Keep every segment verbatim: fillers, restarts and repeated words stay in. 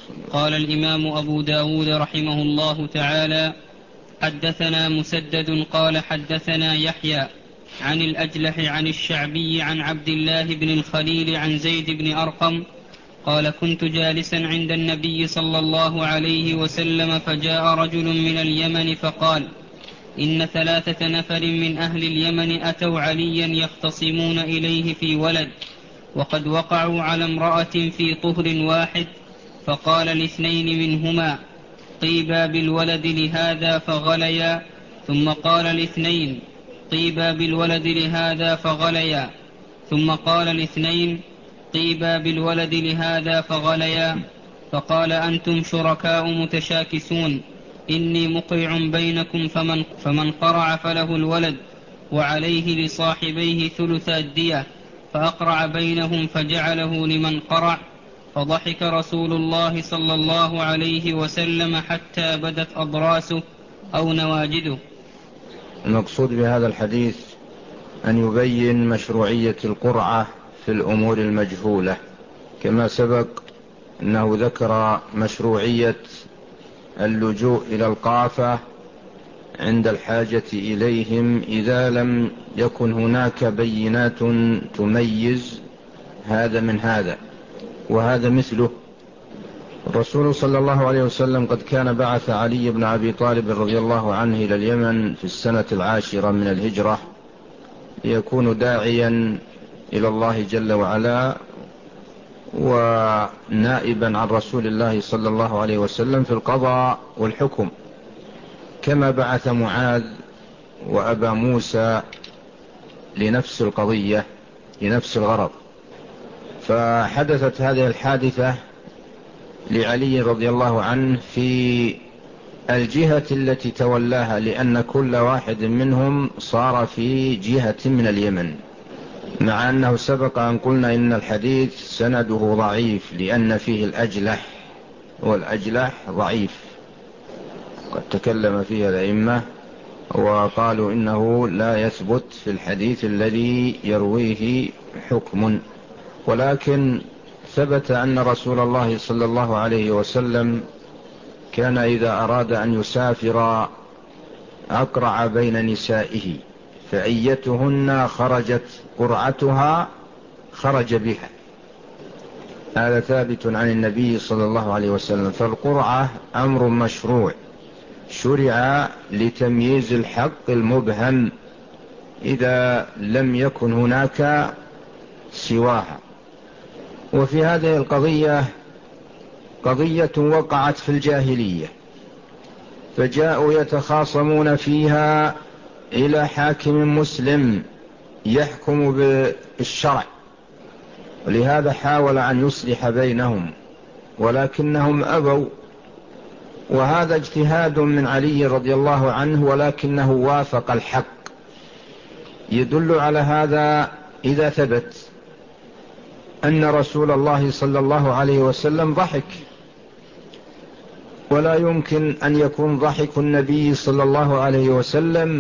قال الإمام أبو داود رحمه الله تعالى: حدثنا مسدد قال حدثنا يحيى عن الأجلح عن الشعبي عن عبد الله بن الخليل عن زيد بن أرقم قال: كنت جالسا عند النبي صلى الله عليه وسلم فجاء رجل من اليمن فقال: إن ثلاثة نفر من أهل اليمن أتوا عليا يختصمون إليه في ولد، وقد وقعوا على امرأة في طهر واحد، فقال لاثنين منهما: طيبا بالولد لهذا فغليا، ثم قال لاثنين: طيبا بالولد لهذا فغليا، ثم قال لاثنين: طيبا بالولد لهذا فغليا، فقال: أنتم شركاء متشاكسون، إني مقرع بينكم، فمن, فمن قرع فله الولد وعليه لصاحبيه ثلث الدية، فأقرع بينهم فجعله لمن قرع، فضحك رسول الله صلى الله عليه وسلم حتى بدت أضراسه أو نواجده. المقصود بهذا الحديث أن يبين مشروعية القرعة في الأمور المجهولة، كما سبق أنه ذكر مشروعية اللجوء إلى القافة عند الحاجة إليهم إذا لم يكن هناك بينات تميز هذا من هذا، وهذا مثله. الرسول صلى الله عليه وسلم قد كان بعث علي بن أبي طالب رضي الله عنه إلى اليمن في السنة العاشرة من الهجرة ليكون داعيا إلى الله جل وعلا ونائبا عن رسول الله صلى الله عليه وسلم في القضاء والحكم، كما بعث معاذ وأبا موسى لنفس القضية لنفس الغرض. فحدثت هذه الحادثة لعلي رضي الله عنه في الجهة التي تولاها، لأن كل واحد منهم صار في جهة من اليمن، مع أنه سبق أن قلنا إن الحديث سنده ضعيف لأن فيه الأجلح، والأجلح ضعيف، قد تكلم فيه الأئمة وقالوا إنه لا يثبت في الحديث الذي يرويه حكم، ولكن ثبت أن رسول الله صلى الله عليه وسلم كان إذا أراد أن يسافر أقرع بين نسائه، فأيتهن خرجت قرعتها خرج بها. هذا ثابت عن النبي صلى الله عليه وسلم. فالقرعة أمر مشروع شرع لتمييز الحق المبهم إذا لم يكن هناك سواها. وفي هذه القضية قضية وقعت في الجاهلية، فجاءوا يتخاصمون فيها إلى حاكم مسلم يحكم بالشرع، ولهذا حاول أن يصلح بينهم ولكنهم أبوا، وهذا اجتهاد من علي رضي الله عنه ولكنه وافق الحق. يدل على هذا إذا ثبت أن رسول الله صلى الله عليه وسلم ضحك، ولا يمكن أن يكون ضحك النبي صلى الله عليه وسلم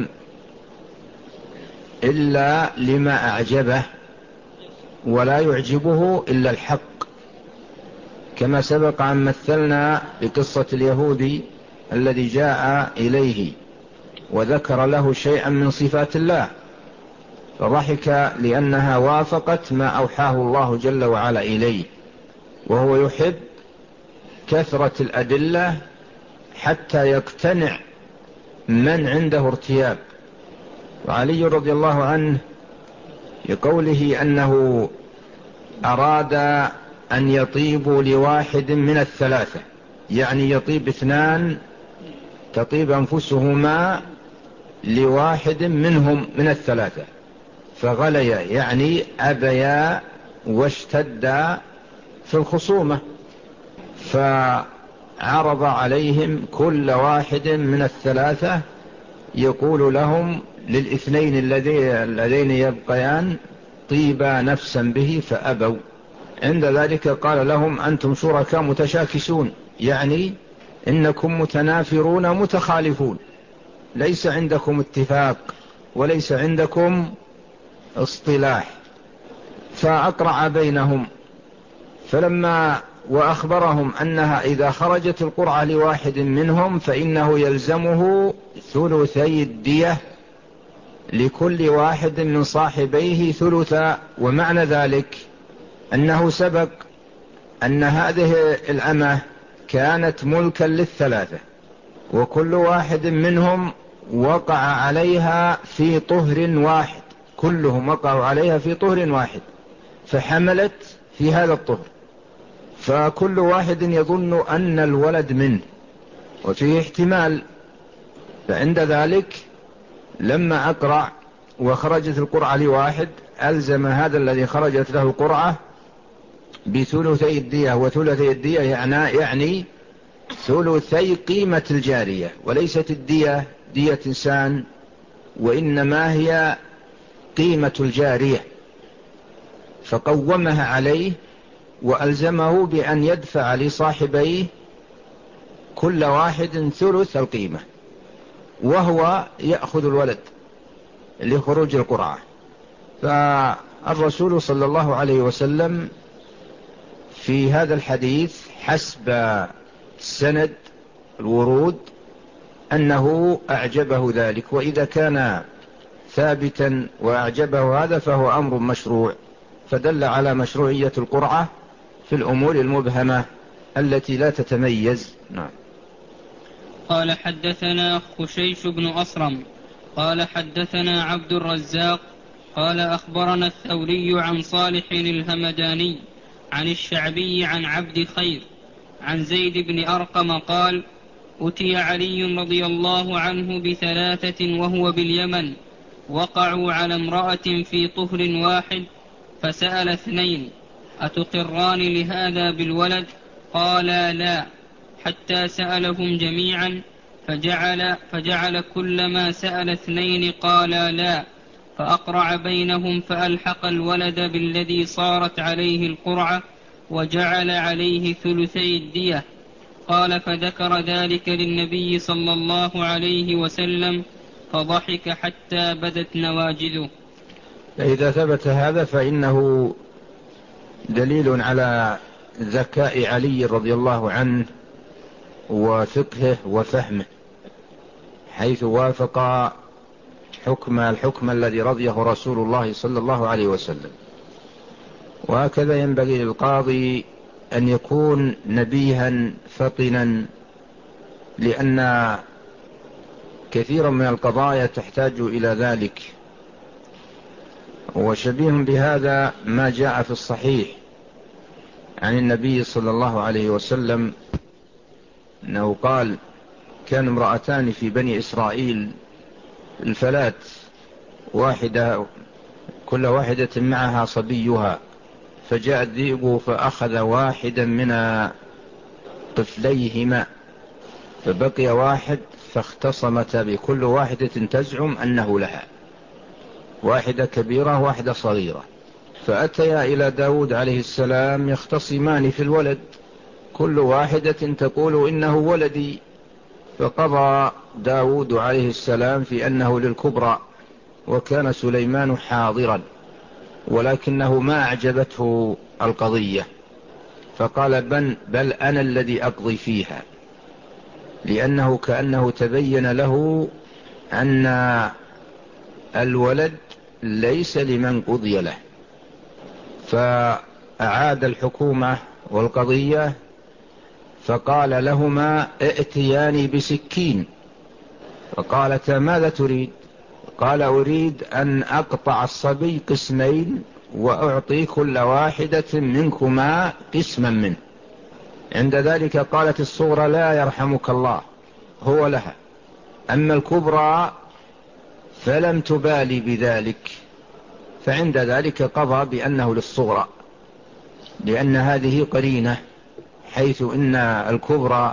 إلا لما أعجبه، ولا يعجبه إلا الحق، كما سبق أن مثلنا بقصة اليهودي الذي جاء إليه وذكر له شيئا من صفات الله فضحك لأنها وافقت ما أوحاه الله جل وعلا إليه، وهو يحب كثرة الأدلة حتى يقتنع من عنده ارتياب. وعلي رضي الله عنه بقوله أنه أراد أن يطيبوا لواحد من الثلاثة، يعني يطيب اثنان تطيب أنفسهما لواحد منهم من الثلاثة، فغليا يعني أبيا واشتدا في الخصومة، فعرض عليهم كل واحد من الثلاثة يقول لهم للاثنين الذين يبقيان طيبا نفسا به، فأبوا. عند ذلك قال لهم: أنتم شركاء متشاكسون، يعني إنكم متنافرون متخالفون، ليس عندكم اتفاق وليس عندكم اصطلاح. فأقرع بينهم، فلما وأخبرهم أنها إذا خرجت القرعة لواحد منهم فإنه يلزمه ثلثي الدية لكل واحد من صاحبيه ثلثا. ومعنى ذلك أنه سبق أن هذه الأمة كانت ملكا للثلاثة، وكل واحد منهم وقع عليها في طهر واحد، كلهم وقعوا عليها في طهر واحد، فحملت في هذا الطهر، فكل واحد يظن أن الولد منه وفيه احتمال. فعند ذلك لما أقرع وخرجت القرعة لواحد ألزم هذا الذي خرجت له القرعة بثلثي الدية، وثلثي الدية يعني, يعني ثلثي قيمة الجارية، وليست الدية دية إنسان، وإنما هي قيمة الجارية، فقومها عليه وألزمه بأن يدفع لصاحبيه كل واحد ثلث القيمة، وهو يأخذ الولد لخروج القرعة. فالرسول صلى الله عليه وسلم في هذا الحديث حسب السند الورود أنه أعجبه ذلك، وإذا كان ثابتا وأعجبه هذا فهو أمر مشروع، فدل على مشروعية القرعة في الأمور المبهمة التي لا تتميز. نعم. قال حدثنا خشيش بن أصرم قال حدثنا عبد الرزاق قال أخبرنا الثوري عن صالح الهمداني عن الشعبي عن عبد خير عن زيد بن أرقم قال أتي علي رضي الله عنه بثلاثة وهو باليمن، وقعوا على امرأة في طهر واحد، فسأل اثنين أتقران لهذا بالولد؟ قالا لا، حتى سألهم جميعا، فجعل, فجعل كلما سأل اثنين قالا لا، فأقرع بينهم فألحق الولد بالذي صارت عليه القرعة، وجعل عليه ثلثي الدية. قال فذكر ذلك للنبي صلى الله عليه وسلم فضحك حتى بدت نواجذه. فإذا ثبت هذا فإنه دليل على ذكاء علي رضي الله عنه وفقهه وفهمه، حيث وافق حكم الحكم الذي رضيه رسول الله صلى الله عليه وسلم. وهكذا ينبغي للقاضي أن يكون نبيها فطنا، لأن كثيرا من القضايا تحتاج إلى ذلك. وشبيه بهذا ما جاء في الصحيح عن النبي صلى الله عليه وسلم أنه قال كان امرأتان في بني إسرائيل الفلات، واحدة كل واحدة معها صبيها، فجاء الذئب فأخذ واحدا من طفليهما، فبقي واحد، فاختصمتا بكل واحدة تزعم أنه لها، واحدة كبيرة واحدة صغيرة، فأتيا إلى داود عليه السلام يختصمان في الولد، كل واحدة تقول إنه ولدي، فقضى داود عليه السلام في أنه للكبرى، وكان سليمان حاضرا ولكنه ما أعجبته القضية، فقال بل, بل أنا الذي أقضي فيها، لأنه كأنه تبين له أن الولد ليس لمن قضي له، فأعاد الحكومة والقضية، فقال لهما ائتياني بسكين، فقالتا ماذا تريد؟ قال أريد أن أقطع الصبي قسمين وأعطي كل واحدة منكما قسما منه. عند ذلك قالت الصغرى لا يرحمك الله، هو لها، أما الكبرى فلم تبالي بذلك، فعند ذلك قضى بأنه للصغرى، لأن هذه قرينة، حيث إن الكبرى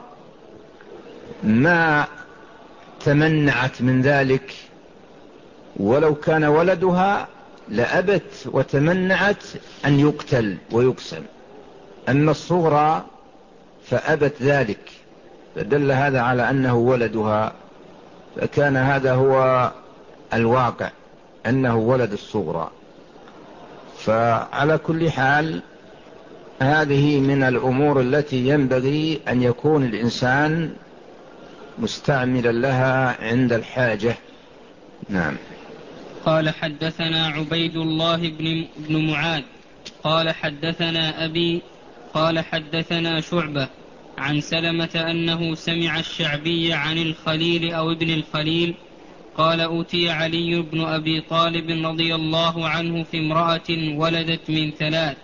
ما تمنعت من ذلك، ولو كان ولدها لأبت وتمنعت أن يقتل ويقسم، أما الصغرى فأبت ذلك، فدل هذا على أنه ولدها، فكان هذا هو الواقع، أنه ولد الصغرى. فعلى كل حال هذه من الأمور التي ينبغي أن يكون الإنسان مستعملا لها عند الحاجة. نعم. قال حدثنا عبيد الله بن, بن معاذ قال حدثنا أبي قال حدثنا شعبة عن سلمة أنه سمع الشعبي عن الخليل أو ابن الخليل قال أوتي علي بن أبي طالب رضي الله عنه في امرأة ولدت من ثلاث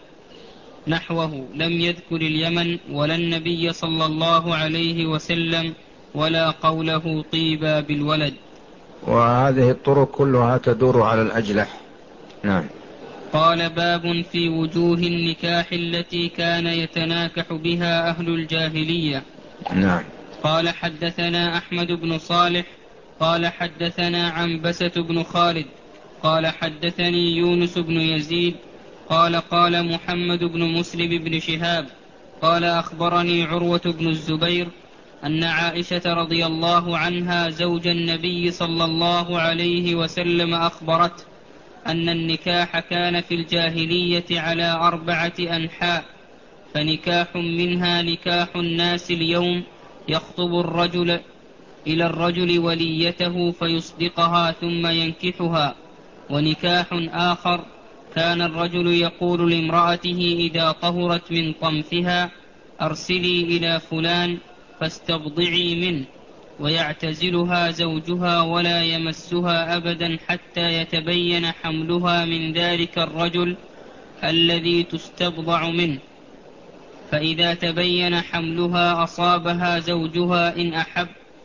نحوه، لم يذكر اليمن ولا النبي صلى الله عليه وسلم ولا قوله طيبا بالولد. وهذه الطرق كلها تدور على الأجلح. نعم. قال باب في وجوه النكاح التي كان يتناكح بها أهل الجاهلية. نعم. قال حدثنا أحمد بن صالح قال حدثنا عنبسة بن خالد قال حدثني يونس بن يزيد قال قال محمد بن مسلم بن شهاب قال أخبرني عروة بن الزبير أن عائشة رضي الله عنها زوج النبي صلى الله عليه وسلم أخبرته أن النكاح كان في الجاهلية على أربعة أنحاء، فنكاح منها نكاح الناس اليوم يخطب الرجل إلى الرجل وليته فيصدقها ثم ينكحها، ونكاح آخر كان الرجل يقول لامرأته إذا طهرت من طمثها أرسلي إلى فلان فاستبضعي منه، ويعتزلها زوجها ولا يمسها أبدا حتى يتبين حملها من ذلك الرجل الذي تستبضع منه، فإذا تبين حملها أصابها زوجها إن أحب،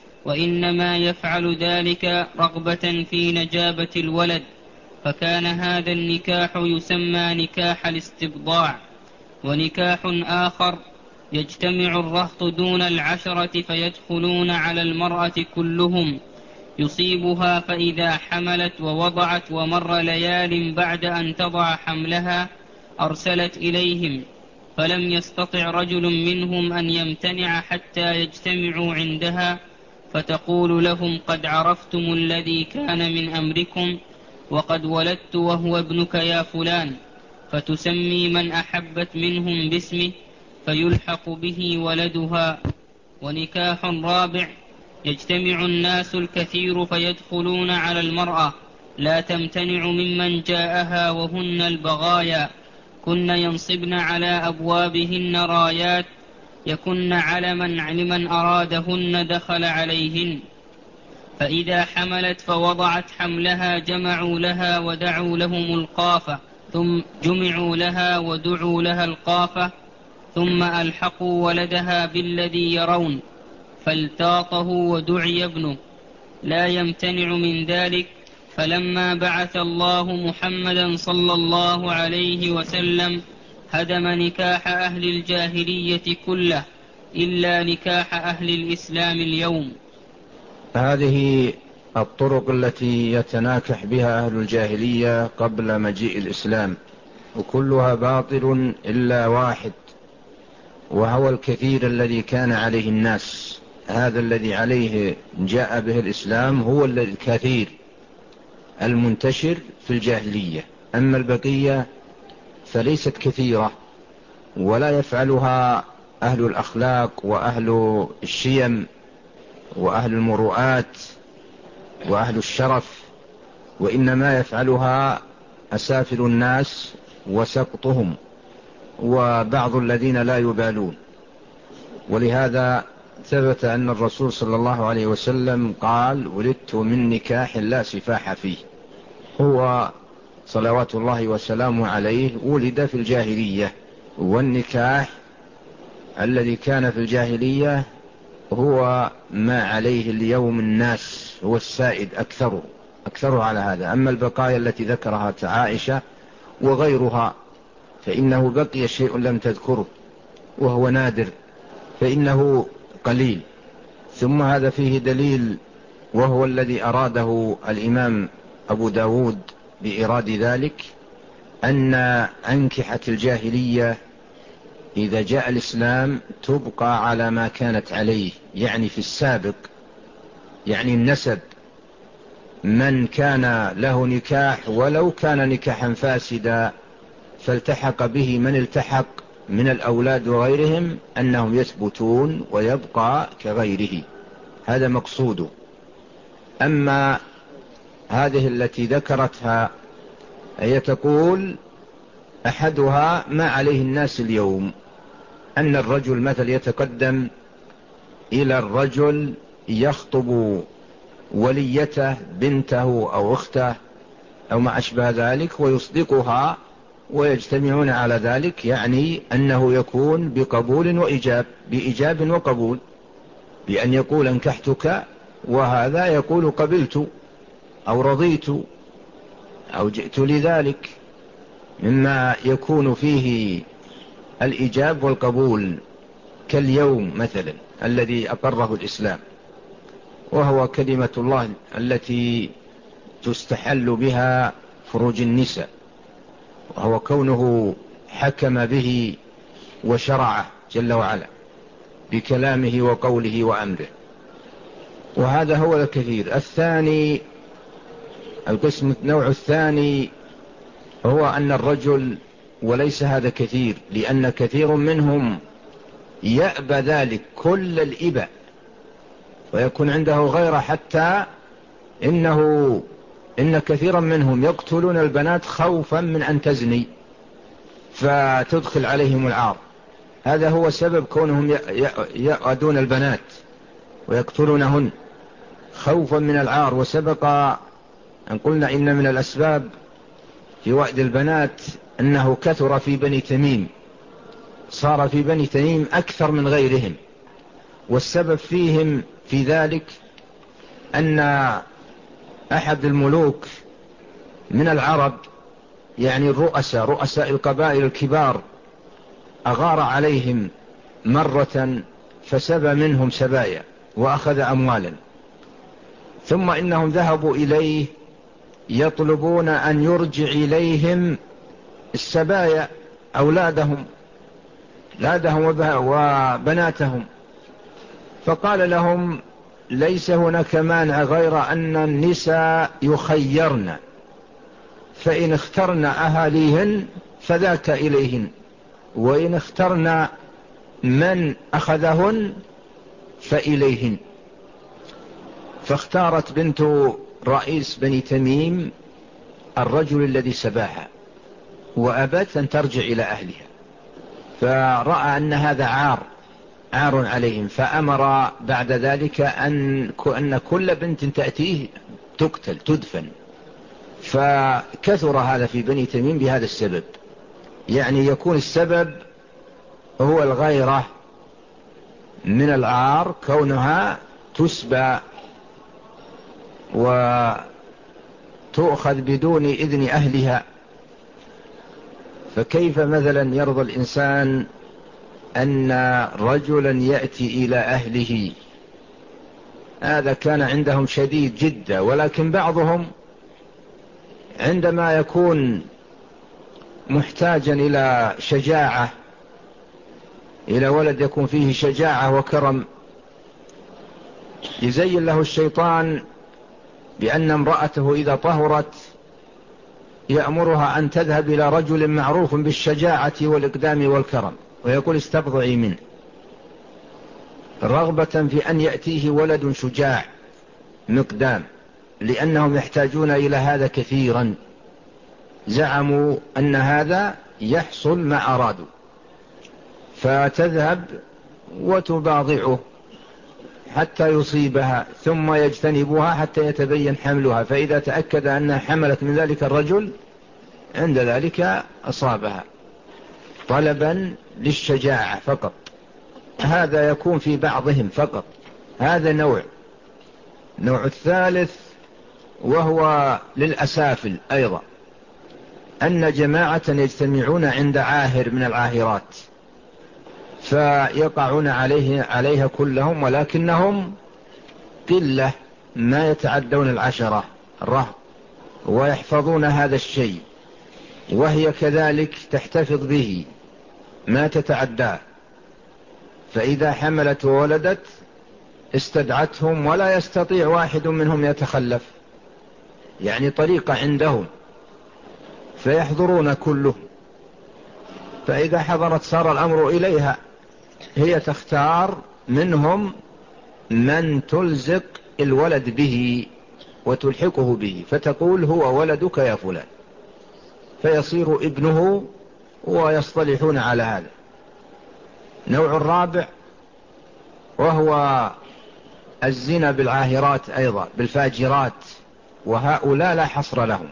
وإنما يفعل ذلك رغبة في نجابة الولد، فكان هذا النكاح يسمى نكاح الاستبضاع. ونكاح آخر يجتمع الرهط دون العشرة فيدخلون على المرأة كلهم يصيبها، فإذا حملت ووضعت ومر ليال بعد أن تضع حملها أرسلت إليهم، فلم يستطع رجل منهم أن يمتنع حتى يجتمعوا عندها، فتقول لهم قد عرفتم الذي كان من أمركم وقد ولدت وهو ابنك يا فلان، فتسمي من أحبت منهم باسمه فيلحق به ولدها. ونكاح رابع يجتمع الناس الكثير فيدخلون على المرأة لا تمتنع ممن جاءها وهن البغايا، كن ينصبن على أبوابهن رايات يكن علما لمن أرادهن دخل عليهن، فإذا حملت فوضعت حملها جمعوا لها ودعوا لهم القافة ثم جمعوا لها ودعوا لها القافة ثم ألحقوا ولدها بالذي يرون، فالتاطه ودعي ابنه لا يمتنع من ذلك. فلما بعث الله محمدا صلى الله عليه وسلم هدم نكاح أهل الجاهلية كله إلا نكاح أهل الإسلام اليوم. هذه الطرق التي يتناكح بها أهل الجاهلية قبل مجيء الإسلام وكلها باطل إلا واحد، وهو الكثير الذي كان عليه الناس. هذا الذي عليه جاء به الإسلام هو الكثير المنتشر في الجاهلية، أما البقية فليست كثيرة ولا يفعلها أهل الأخلاق وأهل الشيم وأهل المروءات وأهل الشرف، وإنما يفعلها أسافل الناس وسقطهم وبعض الذين لا يبالون. ولهذا ثبت أن الرسول صلى الله عليه وسلم قال ولدت من نكاح لا سفاح فيه. هو صلوات الله وسلامه عليه ولد في الجاهلية، والنكاح الذي كان في الجاهلية هو ما عليه اليوم الناس، هو السائد أكثره أكثره على هذا. أما البقايا التي ذكرها عائشة وغيرها فإنه بقي شيء لم تذكره وهو نادر، فإنه قليل. ثم هذا فيه دليل وهو الذي أراده الإمام أبو داود بإراد ذلك، أن أنكحة الجاهلية إذا جاء الإسلام تبقى على ما كانت عليه، يعني في السابق، يعني النسب من كان له نكاح ولو كان نكاحا فاسدا فالتحق به من التحق من الأولاد وغيرهم أنهم يثبتون ويبقى كغيره، هذا مقصوده. أما هذه التي ذكرتها هي تقول أحدها ما عليه الناس اليوم، أن الرجل مثل يتقدم إلى الرجل يخطب وليته بنته أو أخته أو ما أشبه ذلك ويصدقها ويجتمعون على ذلك، يعني أنه يكون بقبول وإجاب، بإجاب وقبول، بأن يقول انكحتك وهذا يقول قبلت أو رضيت أو جئت لذلك، مما يكون فيه الإجاب والقبول، كاليوم مثلا الذي أقره الإسلام، وهو كلمة الله التي تستحل بها فروج النساء، وهو كونه حكم به وشرعه جل وعلا بكلامه وقوله وأمره. وهذا هو الكثير. الثاني، القسم النوع الثاني هو أن الرجل، وليس هذا كثير، لأن كثير منهم يأبى ذلك كل الإباء ويكون عنده غيره، حتى إنه إن كثيرا منهم يقتلون البنات خوفا من أن تزني فتدخل عليهم العار. هذا هو سبب كونهم يأدون البنات ويقتلونهن خوفا من العار. وسبق أن قلنا إن من الأسباب في وأد البنات أنه كثر في بني تميم، صار في بني تميم أكثر من غيرهم، والسبب فيهم في ذلك أن أحد الملوك من العرب، يعني الرؤساء رؤساء القبائل الكبار، أغار عليهم مرة فسبى منهم سبايا وأخذ أموالا، ثم إنهم ذهبوا إليه يطلبون أن يرجع إليهم السبايا أولادهم أولادهم وبناتهم، فقال لهم ليس هناك مانع غير أن النساء يخيرن، فإن اخترن أهاليهن فذاك إليهن، وإن اخترن من أخذهن فإليهن. فاختارت بنت رئيس بني تميم الرجل الذي سباها وأبت أن ترجع إلى أهلها، فرأى أن هذا عار عار عليهم، فأمر بعد ذلك أن أن كل بنت تأتيه تقتل تدفن. فكثر هذا في بني تميم بهذا السبب، يعني يكون السبب هو الغيرة من العار، كونها تسبى وتؤخذ بدون إذن أهلها. فكيف مثلا يرضى الإنسان أن رجلا يأتي إلى أهله؟ هذا كان عندهم شديد جدا. ولكن بعضهم عندما يكون محتاجا إلى شجاعة، إلى ولد يكون فيه شجاعة وكرم، يزين له الشيطان بأن امرأته إذا طهرت يأمرها أن تذهب إلى رجل معروف بالشجاعة والإقدام والكرم، ويقول استبضعي منه، رغبة في أن يأتيه ولد شجاع مقدام، لأنهم يحتاجون إلى هذا كثيرا. زعموا أن هذا يحصل ما أرادوا، فتذهب وتباضعه حتى يصيبها، ثم يجتنبها حتى يتبين حملها، فإذا تأكد أنها حملت من ذلك الرجل عند ذلك أصابها، طلبا للشجاعة فقط. هذا يكون في بعضهم فقط، هذا نوع. نوع الثالث وهو للأسافل أيضا، أن جماعة يجتمعون عند عاهر من العاهرات فيقعون عليه عليها كلهم، ولكنهم قلة ما يتعدون العشرة رهط، ويحفظون هذا الشيء، وهي كذلك تحتفظ به ما تتعداه. فإذا حملت وولدت استدعتهم ولا يستطيع واحد منهم يتخلف، يعني طريقة عندهم، فيحضرون كلهم. فإذا حضرت صار الأمر إليها، هي تختار منهم من تلزق الولد به وتلحقه به، فتقول هو ولدك يا فلان، فيصير ابنه ويصطلحون على هذا. نوع الرابع وهو الزنا بالعاهرات أيضا، بالفاجرات، وهؤلاء لا حصر لهم،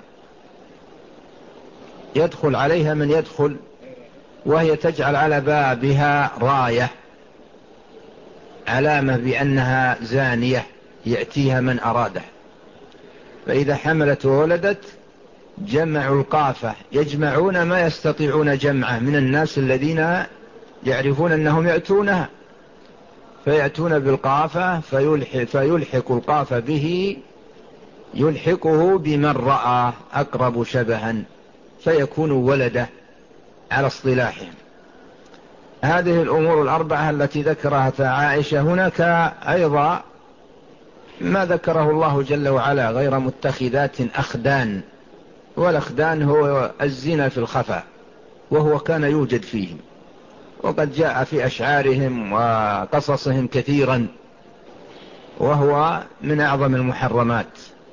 يدخل عليها من يدخل، وهي تجعل على بابها راية علامة بأنها زانية يأتيها من أراده. فإذا حملت وولدت جمعوا القافة، يجمعون ما يستطيعون جمعه من الناس الذين يعرفون أنهم يأتونها، فيأتون بالقافة فيلحق, فيلحق القافة به، يلحقه بمن رأى أقرب شبها فيكون ولده على اصطلاحهم. هذه الأمور الأربعة التي ذكرها عائشة. هناك أيضا ما ذكره الله جل وعلا غير متخذات أخدان، والأخدان هو الزنا في الخفاء، وهو كان يوجد فيهم، وقد جاء في أشعارهم وقصصهم كثيرا، وهو من أعظم المحرمات.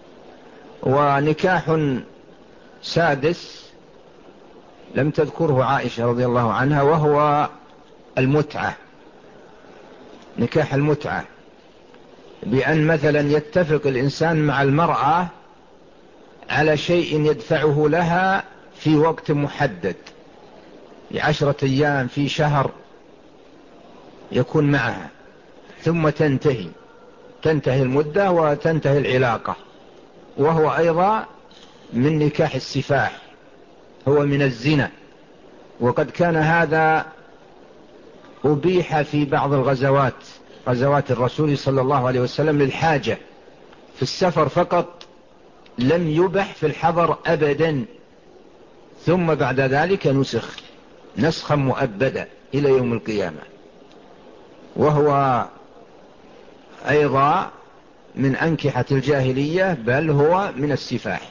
ونكاح سادس لم تذكره عائشة رضي الله عنها، وهو المتعة، نكاح المتعة، بأن مثلا يتفق الإنسان مع المرأة على شيء يدفعه لها في وقت محدد، لعشرة أيام في شهر يكون معها، ثم تنتهي تنتهي المدة وتنتهي العلاقة، وهو أيضا من نكاح السفاح، هو من الزنا. وقد كان هذا أبيح في بعض الغزوات، غزوات الرسول صلى الله عليه وسلم للحاجة في السفر فقط، لم يبح في الحضر أبدا، ثم بعد ذلك نسخ نسخا مؤبدا إلى يوم القيامة، وهو أيضا من أنكحة الجاهلية، بل هو من السفاح.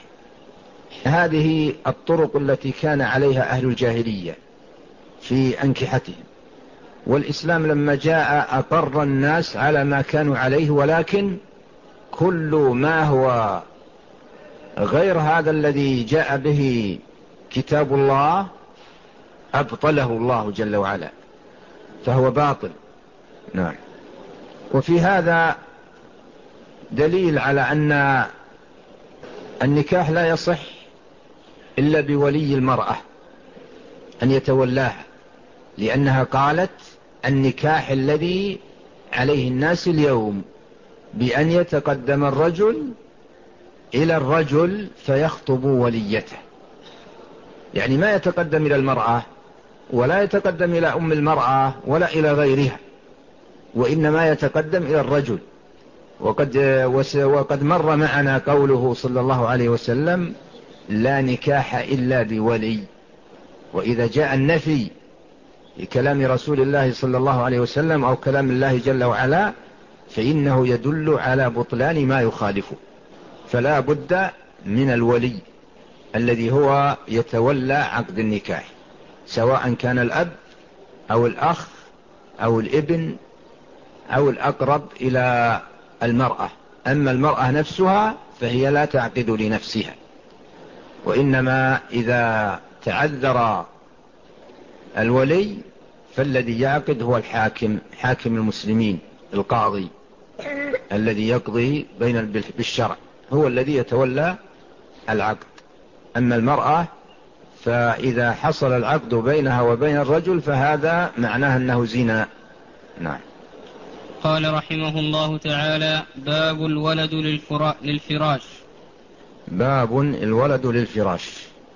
هذه الطرق التي كان عليها أهل الجاهلية في أنكحتهم، والإسلام لما جاء أقر الناس على ما كانوا عليه، ولكن كل ما هو غير هذا الذي جاء به كتاب الله أبطله الله جل وعلا، فهو باطل. نعم. وفي هذا دليل على أن النكاح لا يصح إلا بولي المرأة أن يتولاها، لأنها قالت النكاح الذي عليه الناس اليوم بأن يتقدم الرجل إلى الرجل فيخطب وليته، يعني ما يتقدم إلى المرأة ولا يتقدم إلى أم المرأة ولا إلى غيرها، وإنما يتقدم إلى الرجل. وقد, وقد مر معنا قوله صلى الله عليه وسلم لا نكاح إلا بولي. وإذا جاء النفي لكلام رسول الله صلى الله عليه وسلم أو كلام الله جل وعلا فإنه يدل على بطلان ما يخالفه، فلا بد من الولي الذي هو يتولى عقد النكاح، سواء كان الأب أو الأخ أو الابن أو الأقرب إلى المرأة. أما المرأة نفسها فهي لا تعقد لنفسها، وإنما إذا تعذر الولي فالذي يعقد هو الحاكم، حاكم المسلمين، القاضي الذي يقضي بين بالشرع، هو الذي يتولى العقد. أما المرأة فإذا حصل العقد بينها وبين الرجل فهذا معناه أنه زنا. نعم. قال رحمه الله تعالى باب الولد للفراش. باب الولد للفراش.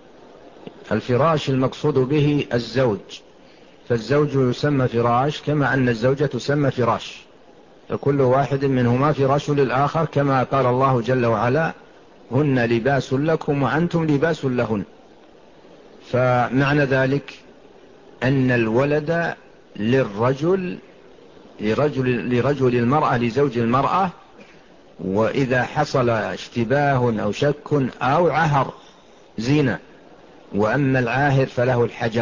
الفراش المقصود به الزوج، فالزوج يسمى فراش كما أن الزوجة تسمى فراش، فكل واحد منهما فراش للآخر، كما قال الله جل وعلا هن لباس لكم وأنتم لباس لهن. فمعنى ذلك أن الولد للرجل لرجل, لرجل المرأة لزوج المرأة، وإذا حصل اشتباه أو شك أو عهر زينة. وأما العاهر فله الحجر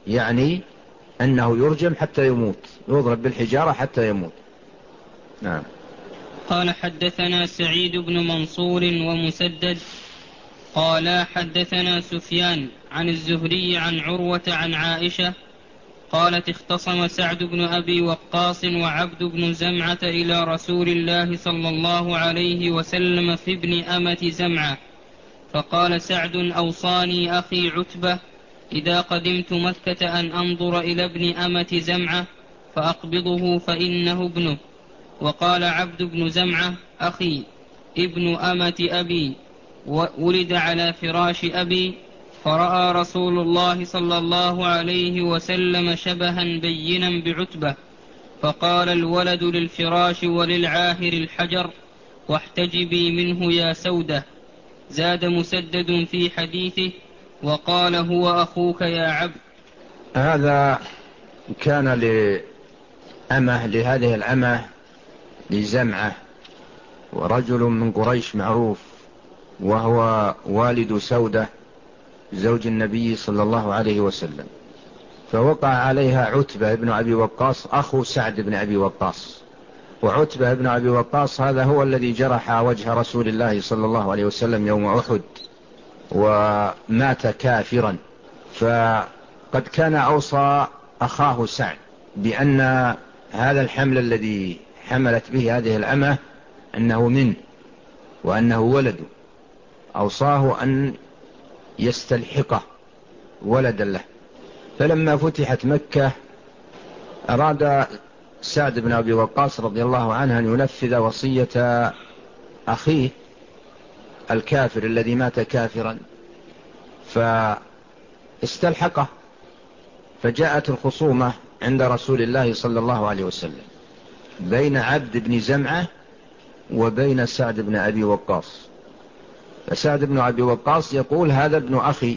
يعني أنه يرجم حتى يموت، يضرب بالحجارة حتى يموت. نعم. قال حدثنا سعيد بن منصور ومسدد قال حدثنا سفيان عن الزهري عن عروة عن عائشة قالت اختصم سعد بن أبي وقاص وعبد بن زمعة إلى رسول الله صلى الله عليه وسلم في ابن أمة زمعة، فقال سعد أوصاني أخي عتبة إذا قدمت مكة أن أنظر إلى ابن أمة زمعة فأقبضه فإنه ابنه. وقال عبد بن زمعة أخي ابن أمة أبي ولد على فراش أبي، فرأى رسول الله صلى الله عليه وسلم شبها بينا بعتبة، فقال الولد للفراش وللعاهر الحجر واحتجبي منه يا سودة. زاد مسدد في حديثه وقال هو أخوك يا عبد. هذا كان لأمه لهذه الأمة لزمعة، ورجل من قريش معروف، وهو والد سودة زوج النبي صلى الله عليه وسلم، فوقع عليها عتبة بن أبي وقاص أخو سعد بن أبي وقاص. وعتبة بن أبي وقاص هذا هو الذي جرح وجه رسول الله صلى الله عليه وسلم يوم أحد ومات كافرا، فقد كان أوصى أخاه سعد بأن هذا الحمل الذي حملت به هذه الأمة أنه منه وأنه ولده، أوصاه أن يستلحقه ولدا له. فلما فتحت مكة أراد سعد بن أبي وقاص رضي الله عنه أن ينفذ وصية أخيه الكافر الذي مات كافرا، فاستلحقه، فجاءت الخصومة عند رسول الله صلى الله عليه وسلم بين عبد بن زمعة وبين سعد بن أبي وقاص. فسعد بن أبي وقاص يقول هذا ابن أخي،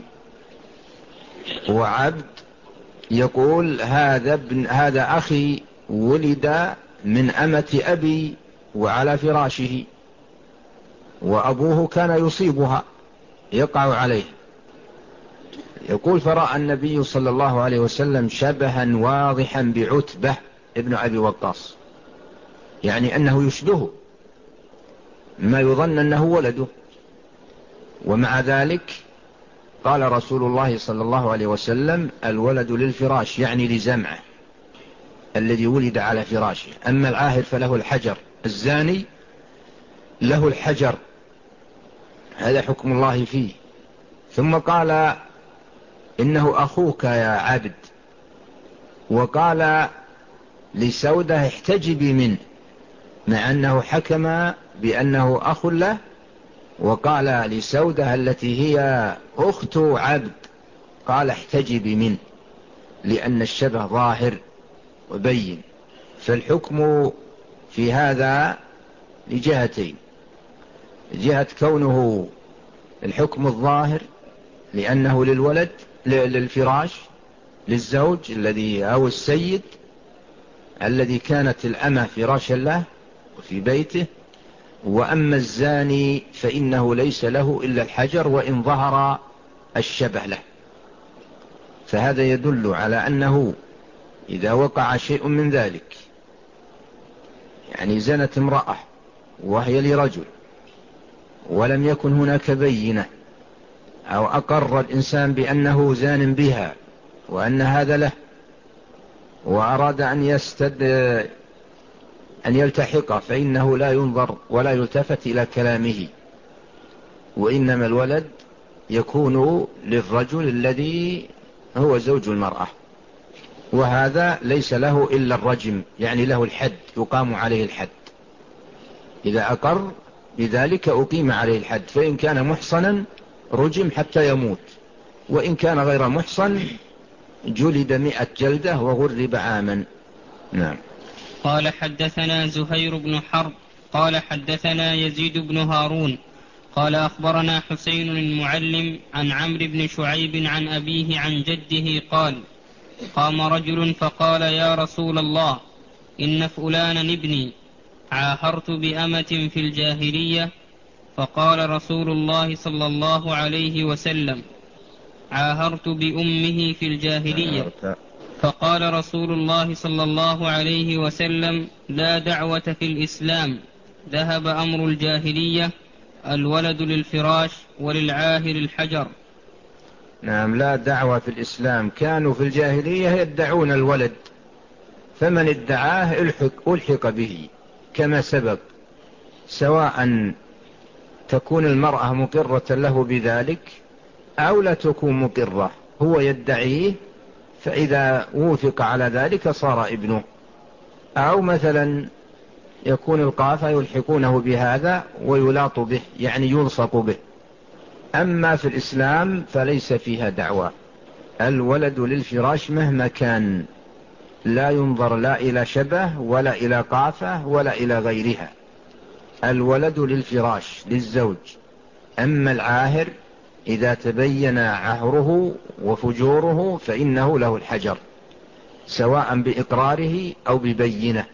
وعبد يقول هذا ابن هذا أخي ولد من أمة أبي وعلى فراشه، وأبوه كان يصيبها يقع عليه. يقول فرأى النبي صلى الله عليه وسلم شبها واضحا بعتبة ابن أبي وقاص، يعني أنه يشبهه ما يظن أنه ولده. ومع ذلك قال رسول الله صلى الله عليه وسلم الولد للفراش، يعني لزمعة الذي ولد على فراشه، أما العاهر فله الحجر، الزاني له الحجر، هذا حكم الله فيه. ثم قال إنه أخوك يا عبد، وقال لسودة احتجبي منه، مع أنه حكم بأنه أخ له، وقال لسودة التي هي أخت عبد قال احتجبي منه، لأن الشبه ظاهر وبين. فالحكم في هذا لجهتين: جهة كونه الحكم الظاهر لأنه للولد للفراش للزوج الذي أو السيد الذي كانت الأمة فراشا له وفي بيته، وأما الزاني فإنه ليس له إلا الحجر وإن ظهر الشبه له. فهذا يدل على أنه إذا وقع شيء من ذلك، يعني زنت امرأة وهي لرجل ولم يكن هناك بينة، أو أقر الإنسان بأنه زان بها وأن هذا له، وأراد أن يستد أن يلتحق، فإنه لا ينظر ولا يلتفت إلى كلامه، وإنما الولد يكون للرجل الذي هو زوج المرأة، وهذا ليس له إلا الرجم، يعني له الحد، يقام عليه الحد. إذا أقر بذلك أقيم عليه الحد، فإن كان محصنا رجم حتى يموت، وإن كان غير محصن جلد مئة جلدة وغرب عاما. نعم. قال حدثنا زهير بن حرب قال حدثنا يزيد بن هارون قال أخبرنا حسين المعلم عن عمرو بن شعيب عن أبيه عن جده قال قام رجل فقال يا رسول الله إن فلانا ابني عاهرت بأمة في الجاهلية، فقال رسول الله صلى الله عليه وسلم عاهرت بأمه في الجاهلية. فقال رسول الله صلى الله عليه وسلم: لا دعوة في الإسلام، ذهب أمر الجاهلية، الولد للفراش وللعاهر الحجر. نعم، لا دعوة في الإسلام. كانوا في الجاهلية يدعون الولد، فمن ادعاه الحق, ألحق به كما سبق، سواء تكون المرأة مقرة له بذلك أو لا تكون مقرة، هو يدعيه، فإذا وثق على ذلك صار ابنه. أو مثلا يكون القافة يلحقونه بهذا ويلاط به، يعني يلصق به. أما في الإسلام فليس فيها دعوة، الولد للفراش مهما كان، لا ينظر لا إلى شبه ولا إلى قافة ولا إلى غيرها، الولد للفراش للزوج. أما العاهر إذا تبين عهره وفجوره فإنه له الحجر، سواء بإقراره أو ببينه،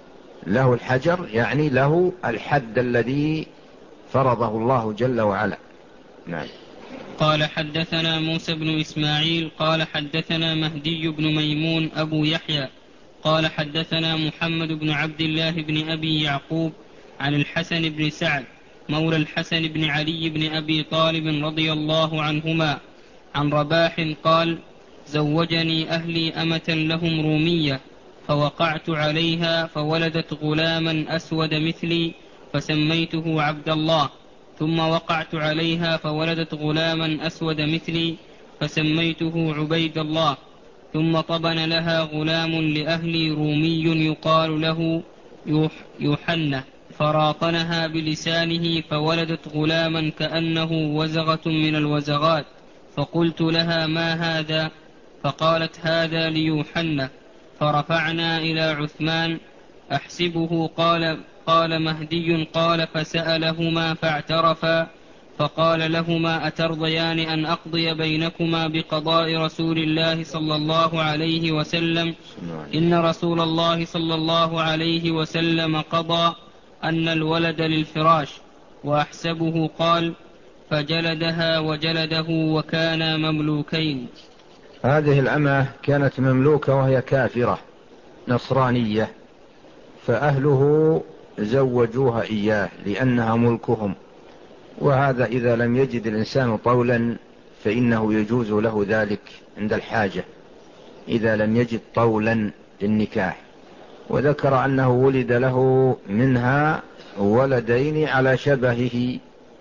له الحجر، يعني له الحد الذي فرضه الله جل وعلا. نعم. قال حدثنا موسى بن إسماعيل قال حدثنا مهدي بن ميمون أبو يحيى قال حدثنا محمد بن عبد الله بن أبي يعقوب عن الحسن بن سعد مولى الحسن بن علي بن أبي طالب رضي الله عنهما عن رباح قال: زوجني أهلي أمة لهم رومية، فوقعت عليها فولدت غلاما أسود مثلي فسميته عبد الله، ثم وقعت عليها فولدت غلاما أسود مثلي فسميته عبيد الله، ثم طبن لها غلام لأهلي رومي يقال له يوحنا، فراطنها بلسانه فولدت غلاما كأنه وزغة من الوزغات، فقلت لها: ما هذا؟ فقالت: هذا ليوحنا. فرفعنا إلى عثمان أحسبه. قال قال مهدي: قال فسألهما فاعترفا، فقال لهما: أترضيان أن أقضي بينكما بقضاء رسول الله صلى الله عليه وسلم؟ إن رسول الله صلى الله عليه وسلم قضى أن الولد للفراش. وأحسبه قال: فجلدها وجلده وكانا مملوكين. هذه الأمة كانت مملوكة وهي كافرة نصرانية، فأهله زوجوها إياه لأنها ملكهم، وهذا إذا لم يجد الإنسان طولا فإنه يجوز له ذلك عند الحاجة، إذا لم يجد طولا للنكاح. وذكر أنه ولد له منها ولدين على شبهه،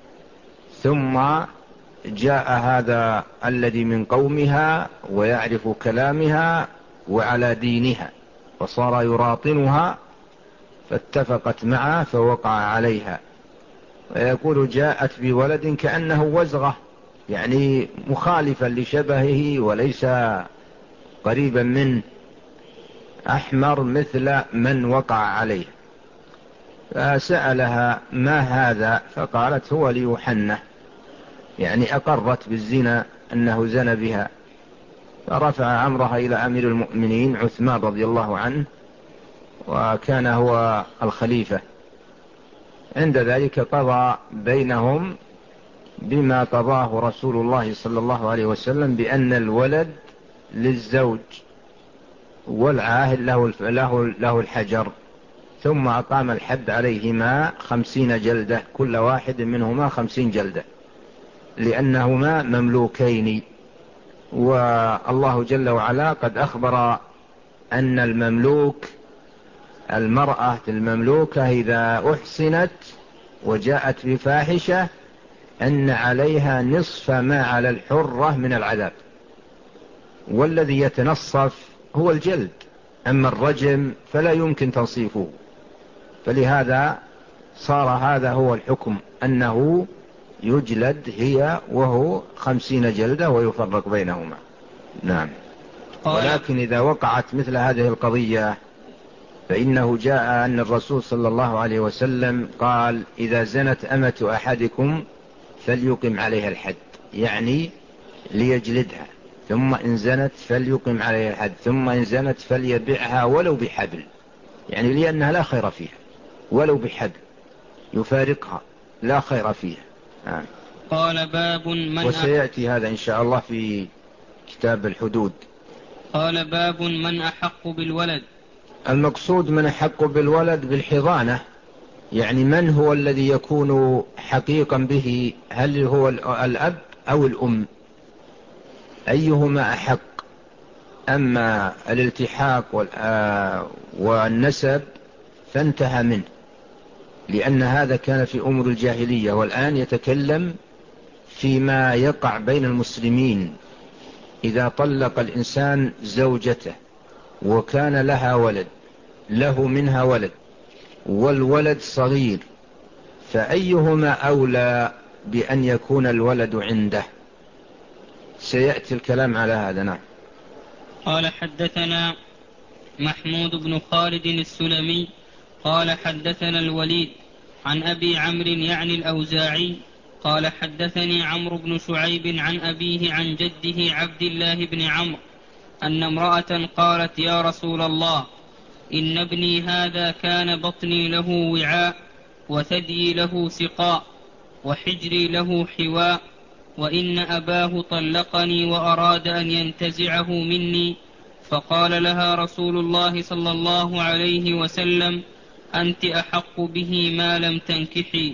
ثم جاء هذا الذي من قومها ويعرف كلامها وعلى دينها، فصار يراطنها فاتفقت معه فوقع عليها. ويقول: جاءت بولد كأنه وزغة، يعني مخالفا لشبهه وليس قريبا منه، أحمر مثل من وقع عليه. فسألها: ما هذا؟ فقالت: هو ليوحنا، يعني أقرت بالزنا أنه زنى بها. فرفع أمرها إلى أمير المؤمنين عثمان رضي الله عنه، وكان هو الخليفة. عند ذلك قضى بينهم بما قضاه رسول الله صلى الله عليه وسلم، بأن الولد للزوج والعاهل له, له, له الحجر، ثم أقام الحد عليهما خمسين جلدة، كل واحد منهما خمسين جلدة، لأنهما مملوكين. والله جل وعلا قد أخبر أن المملوك، المرأة المملوكة إذا أحسنت وجاءت بفاحشة أن عليها نصف ما على الحرة من العذاب، والذي يتنصف هو الجلد، أما الرجم فلا يمكن تنصيفه. فلهذا صار هذا هو الحكم، أنه يجلد هي وهو خمسين جلدة ويفرق بينهما. نعم. ولكن إذا وقعت مثل هذه القضية فإنه جاء أن الرسول صلى الله عليه وسلم قال: إذا زنت أمة أحدكم فليقم عليها الحد، يعني ليجلدها، ثم إن زنت فليقم عليها الحد، ثم إن زنت فليبيعها ولو بحبل، يعني لأنها لا خير فيها، ولو بحبل يفارقها، لا خير فيها. آه. قال باب من وسيأتي هذا إن شاء الله في كتاب الحدود. قال باب من أحق بالولد. المقصود من أحق بالولد بالحضانة، يعني من هو الذي يكون حقيقا به، هل هو الأب أو الأم، أيهما أحق؟ أما الالتحاق والنسب فانتهى منه، لأن هذا كان في أمور الجاهلية، والآن يتكلم فيما يقع بين المسلمين. إذا طلق الإنسان زوجته وكان لها ولد، له منها ولد والولد صغير، فأيهما أولى بأن يكون الولد عنده؟ سيأتي الكلام على هذا. نعم. قال حدثنا محمود بن خالد السلمي قال حدثنا الوليد عن أبي عمرو يعني الأوزاعي قال حدثني عمرو بن شعيب عن أبيه عن جده عبد الله بن عمرو أن امرأة قالت يا رسول الله إن ابني هذا كان بطني له وعاء وثدي له سقاء وحجري له حواء، وإن أباه طلقني وأراد أن ينتزعه مني، فقال لها رسول الله صلى الله عليه وسلم أنت أحق به ما لم تنكحي.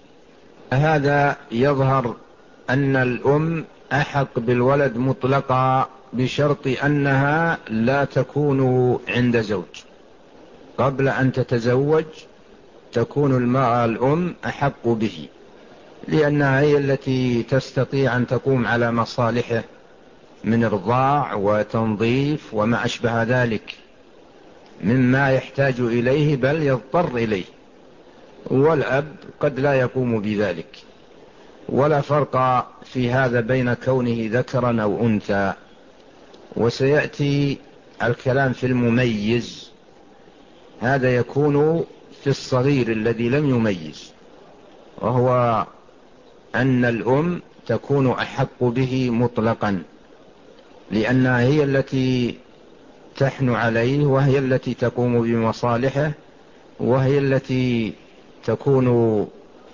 هذا يظهر أن الأم أحق بالولد مطلقا بشرط أنها لا تكون عند زوج. قبل أن تتزوج تكون المرأة الأم أحق به، لأنها هي التي تستطيع أن تقوم على مصالحه من إرضاع وتنظيف وما أشبه ذلك مما يحتاج إليه بل يضطر إليه، والأب قد لا يقوم بذلك. ولا فرق في هذا بين كونه ذكرا أو أنثى. وسيأتي الكلام في المميز، هذا يكون في الصغير الذي لم يميز، وهو أن الأم تكون أحق به مطلقا، لأنها هي التي تحن عليه، وهي التي تقوم بمصالحه، وهي التي تكون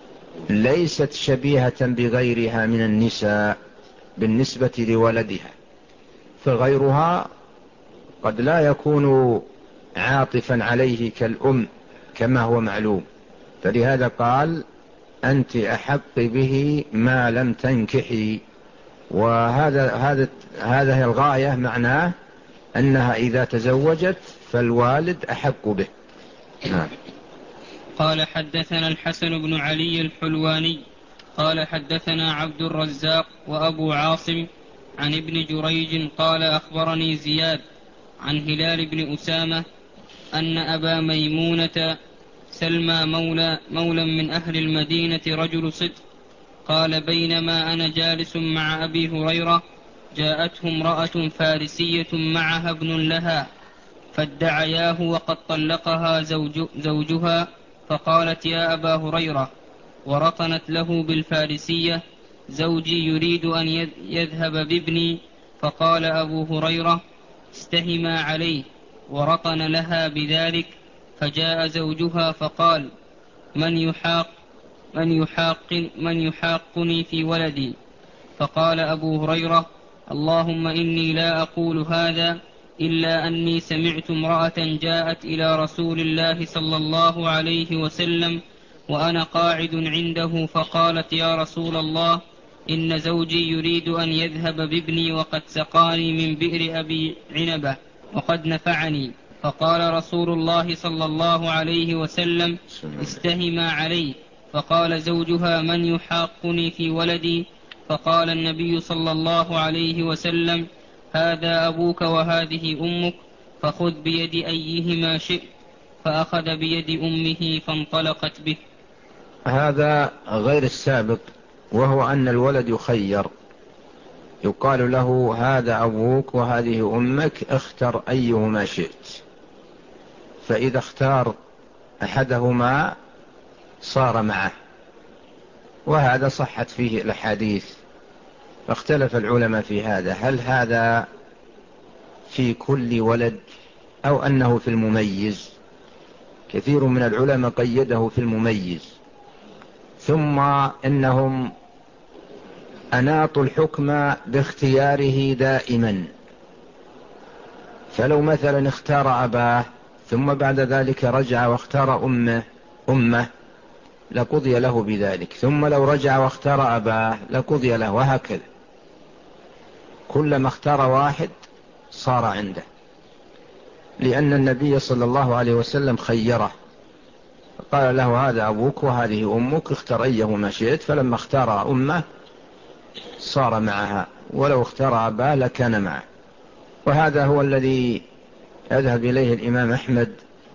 ليست شبيهة بغيرها من النساء بالنسبة لولدها، فغيرها قد لا يكون عاطفا عليه كالأم كما هو معلوم. فلهذا قال أنت أحق به ما لم تنكحي. وهذا هذا هذا هي الغاية، معناه أنها إذا تزوجت فالوالد أحق به. نعم. قال حدثنا الحسن بن علي الحلواني قال حدثنا عبد الرزاق وأبو عاصم عن ابن جريج قال أخبرني زياد عن هلال بن أسامة أن أبا ميمونة سلمى مولى, مولى من أهل المدينة رجل صدق قال بينما أنا جالس مع أبي هريرة جاءته امرأة فارسية معها ابن لها فادعياه وقد طلقها زوج زوجها، فقالت يا أبا هريرة، ورطنت له بالفارسية زوجي يريد أن يذهب بابني، فقال أبو هريرة استهما عليه ورطن لها بذلك، فجاء زوجها فقال من يحاق من يحاق من يحاقني في ولدي؟ فقال أبو هريرة اللهم إني لا أقول هذا إلا أني سمعت امرأة جاءت إلى رسول الله صلى الله عليه وسلم وأنا قاعد عنده فقالت يا رسول الله إن زوجي يريد أن يذهب بابني وقد سقاني من بئر أبي عنبة وقد نفعني، فقال رسول الله صلى الله عليه وسلم استهما عليه، فقال زوجها من يحاقني في ولدي؟ فقال النبي صلى الله عليه وسلم هذا أبوك وهذه أمك فخذ بيد أيهما شئت، فأخذ بيد أمه فانطلقت به. هذا غير السابق، وهو أن الولد يخير، يقال له هذا أبوك وهذه أمك اختر أيهما شئت، فإذا اختار أحدهما صار معه. وهذا صحت فيه الأحاديث، فاختلف العلماء في هذا، هل هذا في كل ولد أو أنه في المميز؟ كثير من العلماء قيده في المميز، ثم إنهم أناطوا الحكم باختياره دائما، فلو مثلا اختار أباه ثم بعد ذلك رجع واختار أمه أمه لقضي له بذلك، ثم لو رجع واختار أباه لقضي له، وهكذا كلما اختار واحد صار عنده، لأن النبي صلى الله عليه وسلم خيره، قال له هذا أبوك وهذه أمك، اختر أيهما شئت، فلما اختار أمه صار معها، ولو اختار أباه لكان معه. وهذا هو الذي يذهب إليه الإمام أحمد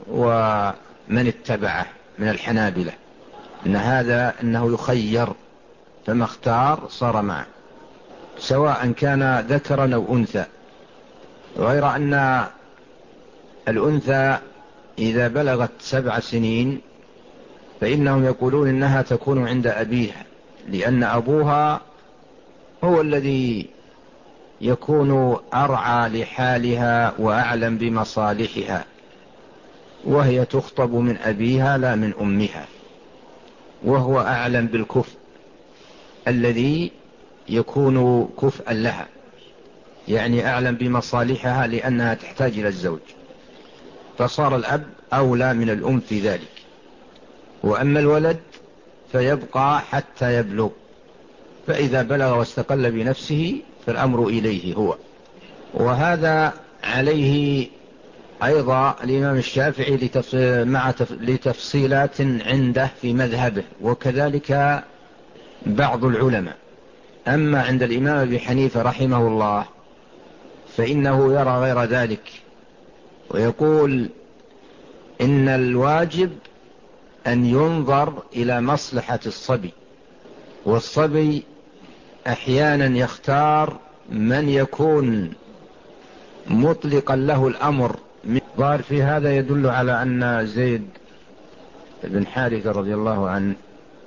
ومن اتبعه من الحنابلة، أن هذا أنه يخير، فما اختار صار معه، سواء كان ذكرا أو أنثى. غير أن الأنثى إذا بلغت سبع سنين فإنهم يقولون إنها تكون عند أبيها، لأن أبوها هو الذي يكون أرعى لحالها وأعلم بمصالحها، وهي تخطب من أبيها لا من أمها، وهو أعلم بالكفء الذي يكون كفءا لها، يعني أعلم بمصالحها لأنها تحتاج إلى الزوج، فصار الأب أولى من الأم في ذلك. وأما الولد فيبقى حتى يبلغ، فإذا بلغ واستقل بنفسه فالأمر إليه هو. وهذا عليه أيضا الإمام الشافعي لتف... مع تف... لتفصيلات عنده في مذهبه، وكذلك بعض العلماء. أما عند الإمام أبي حنيفة رحمه الله فإنه يرى غير ذلك، ويقول إن الواجب أن ينظر إلى مصلحة الصبي، والصبي أحيانا يختار من يكون مطلقا له الأمر. ظاهر في هذا يدل على أن زيد بن حارثة رضي الله عنه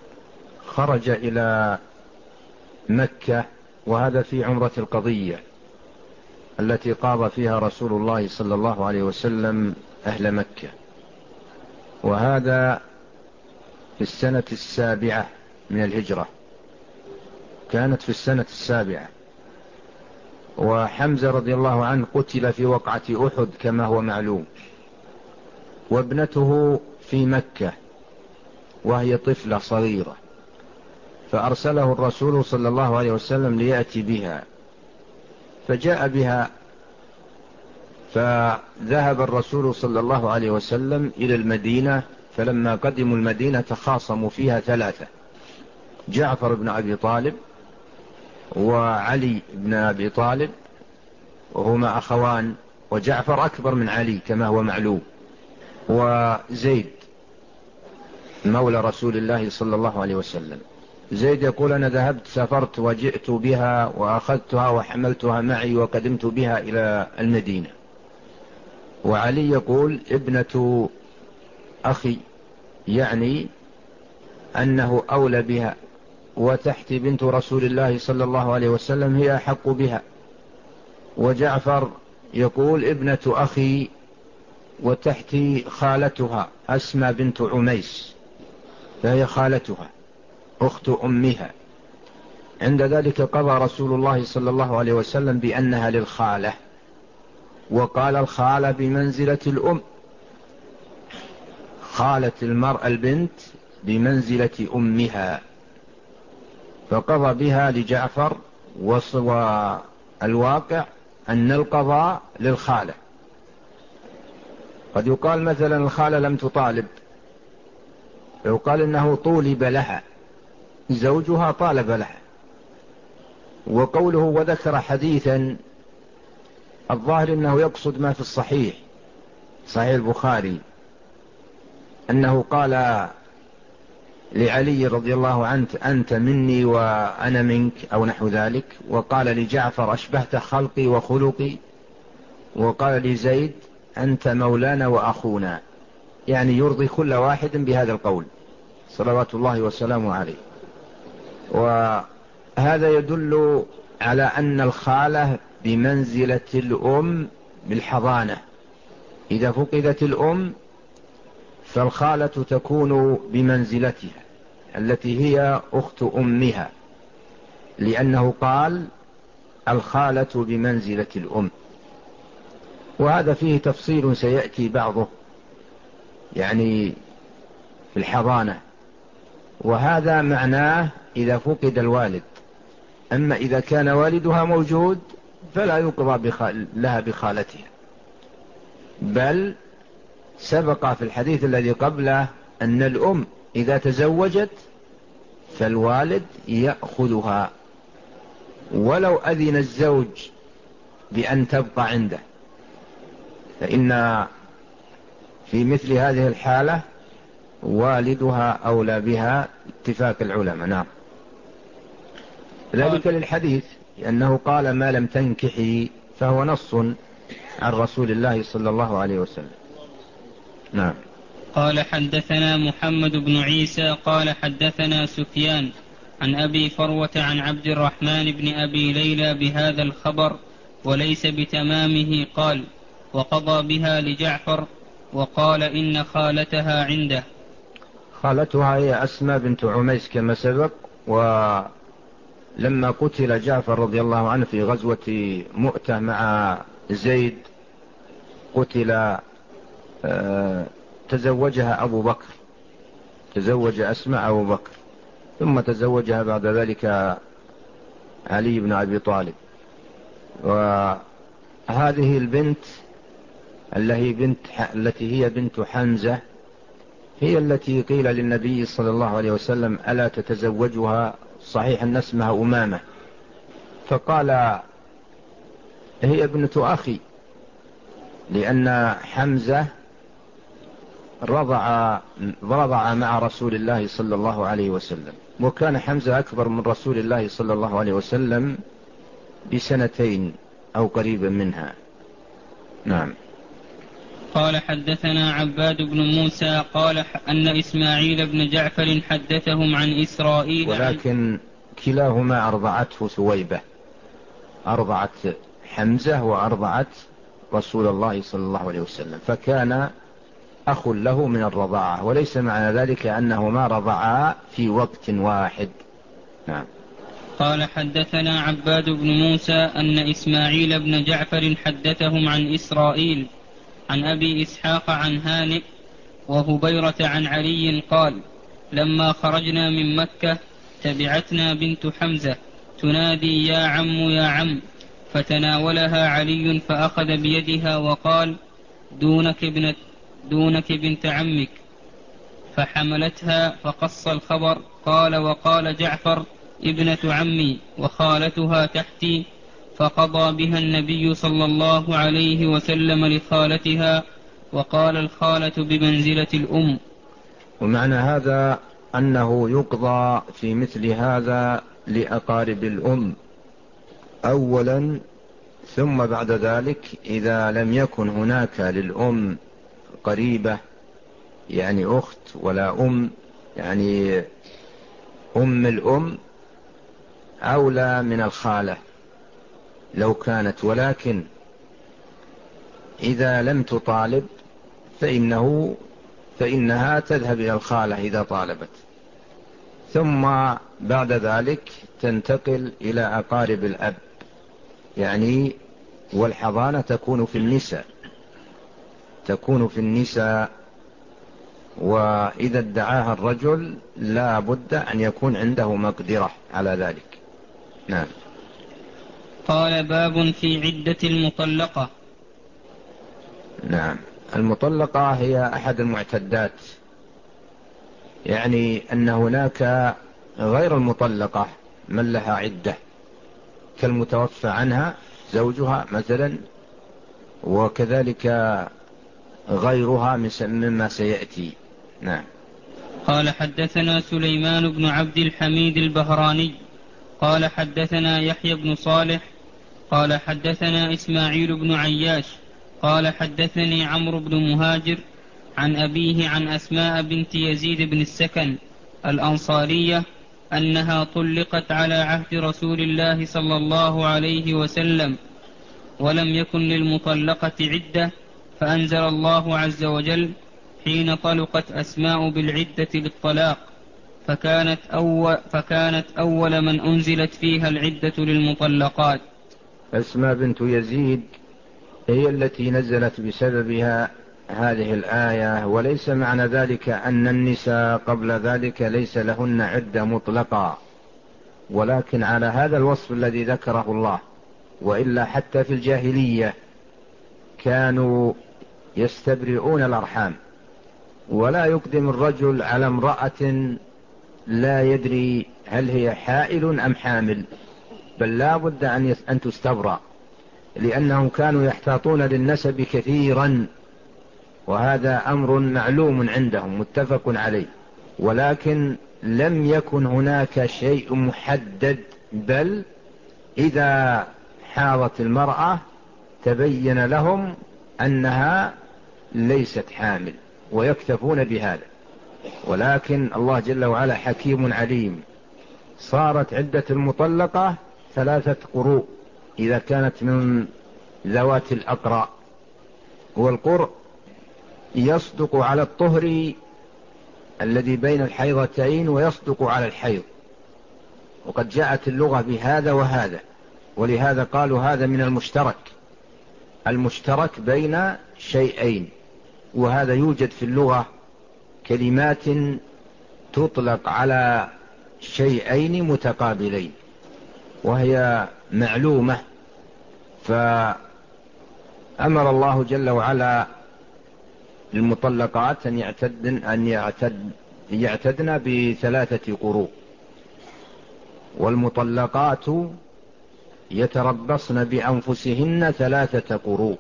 خرج إلى مكة، وهذا في عمرة القضية التي قاض فيها رسول الله صلى الله عليه وسلم أهل مكة، وهذا في السنة السابعة من الهجرة، كانت في السنة السابعة. وحمزة رضي الله عنه قتل في وقعة أحد كما هو معلوم، وابنته في مكة وهي طفلة صغيرة، فأرسله الرسول صلى الله عليه وسلم ليأتي بها، فجاء بها، فذهب الرسول صلى الله عليه وسلم إلى المدينة، فلما قدموا المدينة تخاصموا فيها ثلاثة: جعفر بن أبي طالب، وعلي بن أبي طالب، وهما أخوان، وجعفر أكبر من علي كما هو معلوم، وزيد مولى رسول الله صلى الله عليه وسلم. زيد يقول أنا ذهبت سافرت وجئت بها وأخذتها وحملتها معي وقدمت بها إلى المدينة. وعلي يقول ابنة أخي، يعني أنه أولى بها، وتحتي بنت رسول الله صلى الله عليه وسلم هي أحق بها. وجعفر يقول ابنة أخي وتحتي خالتها أسمى بنت عميس، فهي خالتها أخت أمها. عند ذلك قضى رسول الله صلى الله عليه وسلم بأنها للخالة، وقال الخالة بمنزلة الأم، خالة المرأة البنت بمنزلة أمها، فقضى بها لجعفر. والواقع أن القضاء للخالة. قد يقال مثلا الخالة لم تطالب، يقال إنه طولب لها، زوجها طالب لها. وقوله وذكر حديثا، الظاهر أنه يقصد ما في الصحيح، صحيح البخاري، أنه قال لعلي رضي الله عنه أنت مني وأنا منك أو نحو ذلك، وقال لجعفر أشبهت خلقي وخلقي، وقال لزيد أنت مولانا وأخونا، يعني يرضي كل واحد بهذا القول صلوات الله وسلامه عليه. وهذا يدل على أن الخالة بمنزلة الأم بالحضانة، إذا فقدت الأم فالخالة تكون بمنزلتها التي هي أخت أمها. لأنه قال الخالة بمنزلة الأم، وهذا فيه تفصيل سيأتي بعضه يعني في الحضانة، وهذا معناه إذا فقد الوالد. أما إذا كان والدها موجود فلا يقضى بخال لها بخالتها، بل سبق في الحديث الذي قبله أن الأم إذا تزوجت فالوالد يأخذها ولو أذن الزوج بأن تبقى عنده، فإن في مثل هذه الحالة والدها أولى بها اتفاق العلماء. نعم. ذلك للحديث لأنه قال ما لم تنكحي، فهو نص عن رسول الله صلى الله عليه وسلم. نعم. قال حدثنا محمد بن عيسى قال حدثنا سفيان عن أبي فروة عن عبد الرحمن بن أبي ليلى بهذا الخبر وليس بتمامه. قال وقضى بها لجعفر وقال إن خالتها عنده. خالتها هي أسماء بنت عميس كما سبق، ولما قتل جعفر رضي الله عنه في غزوة مؤتة مع زيد قتل تزوجها أبو بكر، تزوج أسماء أبو بكر، ثم تزوجها بعد ذلك علي بن أبي طالب. وهذه البنت التي بنت التي هي بنت حمزة هي التي قيل للنبي صلى الله عليه وسلم ألا تتزوجها؟ صحيح أن اسمها أمامة، فقال هي ابنة أخي، لأن حمزة رضع رضع مع رسول الله صلى الله عليه وسلم، وكان حمزة أكبر من رسول الله صلى الله عليه وسلم بسنتين أو قريبا منها. نعم. قال حدثنا عباد بن موسى قال أن إسماعيل بن جعفر حدثهم عن إسرائيل، ولكن كلاهما أرضعته ثويبة، أرضعت حمزة وأرضعت رسول الله صلى الله عليه وسلم، فكان أخ له من الرضاعة، وليس معنى ذلك أنهما رضعا في وقت واحد. نعم. قال حدثنا عباد بن موسى أن إسماعيل بن جعفر حدثهم عن إسرائيل عن أبي إسحاق عن هانئ وهبيرة عن علي قال لما خرجنا من مكة تبعتنا بنت حمزة تنادي يا عم يا عم، فتناولها علي فأخذ بيدها وقال دونك ابنة دونك بنت عمك، فحملتها فقص الخبر. قال وقال جعفر ابنة عمي وخالتها تحتي، فقضى بها النبي صلى الله عليه وسلم لخالتها، وقال الخالة بمنزلة الأم. ومعنى هذا أنه يقضى في مثل هذا لأقارب الأم أولا، ثم بعد ذلك إذا لم يكن هناك للأم قريبة يعني أخت ولا أم، يعني أم الأم أولى من الخالة لو كانت، ولكن إذا لم تطالب فإنه فإنها تذهب إلى الخالة إذا طالبت، ثم بعد ذلك تنتقل إلى أقارب الأب يعني، والحضانة تكون في النساء تكون في النساء وإذا ادعاها الرجل لا بد أن يكون عنده مقدرة على ذلك. نعم. قال باب في عدة المطلقة. نعم. المطلقة هي أحد المعتدات، يعني أن هناك غير المطلقة من لها عدة كالمتوفى عنها زوجها مثلا، وكذلك غيرها مما سيأتي. نعم. قال حدثنا سليمان بن عبد الحميد البهراني قال حدثنا يحيى بن صالح قال حدثنا إسماعيل بن عياش قال حدثني عمرو بن مهاجر عن أبيه عن أسماء بنت يزيد بن السكن الأنصارية أنها طلقت على عهد رسول الله صلى الله عليه وسلم، ولم يكن للمطلقة عدة، فأنزل الله عز وجل حين طلقت أسماء بالعدة للطلاق، فكانت أول, فكانت أول من أنزلت فيها العدة للمطلقات. أسماء بنت يزيد هي التي نزلت بسببها هذه الآية، وليس معنى ذلك أن النساء قبل ذلك ليس لهن عدة مطلقة، ولكن على هذا الوصف الذي ذكره الله. وإلا حتى في الجاهلية كانوا يستبرئون الأرحام، ولا يقدم الرجل على امرأة لا يدري هل هي حائل أم حامل، بل لا بد أن تستبرأ، لأنهم كانوا يحتاطون للنسب كثيرا، وهذا أمر معلوم عندهم متفق عليه. ولكن لم يكن هناك شيء محدد، بل إذا حاضت المرأة تبين لهم أنها ليست حامل ويكتفون بهذا. ولكن الله جل وعلا حكيم عليم، صارت عدة المطلقة ثلاثة قروء إذا كانت من ذوات الأقراء. والقرء يصدق على الطهر الذي بين الحيضتين ويصدق على الحيض، وقد جاءت اللغة بهذا وهذا، ولهذا قالوا هذا من المشترك المشترك بين شيئين. وهذا يوجد في اللغة كلمات تطلق على شيئين متقابلين وهي معلومة. فأمر الله جل وعلا للمطلقات أن يعتدن, أن يعتد يعتدن بثلاثة قروء، والمطلقات يتربصن بأنفسهن ثلاثة قروء.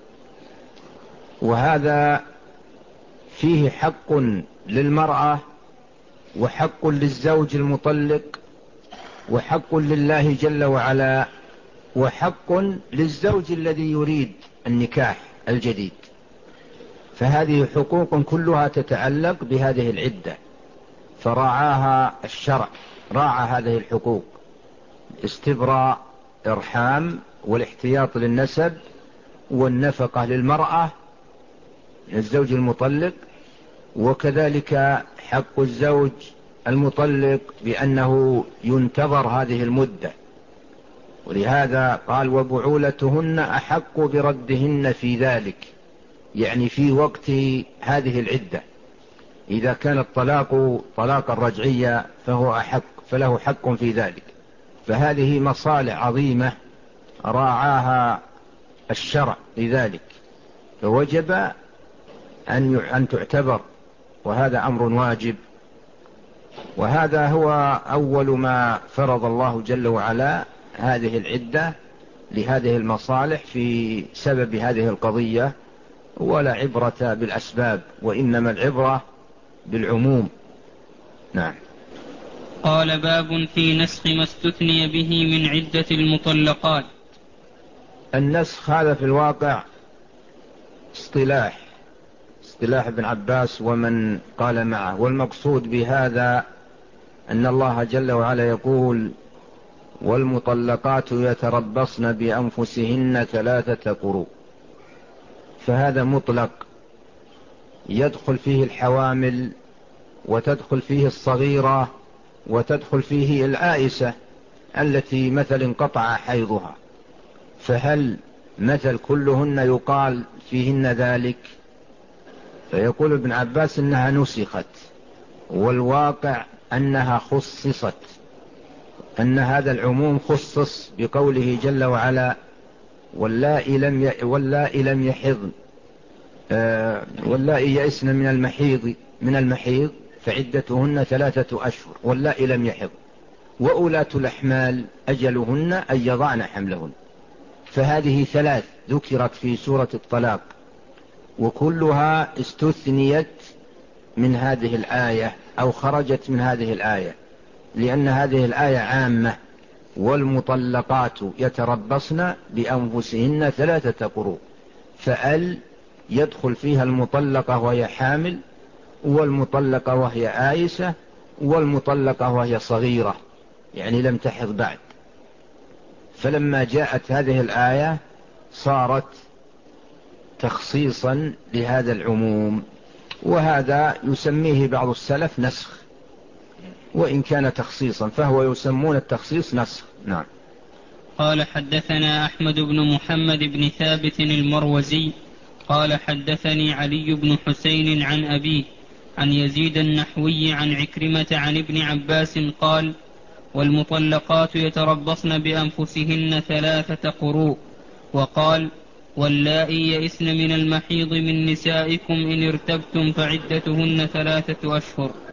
وهذا فيه حق للمرأة وحق للزوج المطلق وحق لله جل وعلا وحق للزوج الذي يريد النكاح الجديد. فهذه حقوق كلها تتعلق بهذه العدة، فراعاها الشرع، راعى هذه الحقوق: استبراء إرحام، والاحتياط للنسب، والنفقة للمرأة للزوج المطلق، وكذلك حق الزوج المطلق بأنه ينتظر هذه المدة. ولهذا قال: وبعولتهن أحق بردهن في ذلك، يعني في وقت هذه العدة. إذا كان الطلاق طلاقا رجعيا فهو أحق، فله حق في ذلك. فهذه مصالح عظيمة راعاها الشرع لذلك، فوجب أن أن تعتبر، وهذا أمر واجب. وهذا هو أول ما فرض الله جل وعلا هذه العدة لهذه المصالح في سبب هذه القضية، ولا عبرة بالأسباب، وإنما العبرة بالعموم. نعم. قال: باب في نسخ ما استثني به من عدة المطلقات. النسخ هذا في الواقع اصطلاح اصطلاح ابن عباس ومن قال معه، والمقصود بهذا أن الله جل وعلا يقول: والمطلقات يتربصن بأنفسهن ثلاثة قروء. فهذا مطلق يدخل فيه الحوامل، وتدخل فيه الصغيرة، وتدخل فيه الآئسة التي مثل انقطع حيضها. فهل مثل كلهن يقال فيهن ذلك؟ فيقول ابن عباس إنها نسخت، والواقع أنها خصصت، أن هذا العموم خصص بقوله جل وعلا: واللائي لم واللائي لم يحضن آه واللائي يئسن من المحيض من المحيض فعدتهن ثلاثة أشهر واللائي لم يحضن وأولاة الأحمال أجلهن أن يضعن حملهن. فهذه ثلاث ذكرت في سورة الطلاق، وكلها استثنيت من هذه الآية أو خرجت من هذه الآية، لأن هذه الآية عامة: والمطلقات يتربصن بأنفسهن ثلاثة قروء. فأل يدخل فيها المطلقة وهي حامل، والمطلقة وهي آيسة، والمطلقة وهي صغيرة يعني لم تحض بعد. فلما جاءت هذه الآية صارت تخصيصا لهذا العموم، وهذا يسميه بعض السلف نسخ، وإن كان تخصيصا فهو يسمون التخصيص نسخ. نعم. قال حدثنا أحمد بن محمد بن ثابت المروزي قال حدثني علي بن حسين عن أبيه عن يزيد النحوي عن عكرمة عن ابن عباس قال والمطلقات يتربصن بأنفسهن ثلاثة قروء. وقال واللائي يئسن من المحيض من نسائكم إن ارتبتم فعدتهن ثلاثة أشهر.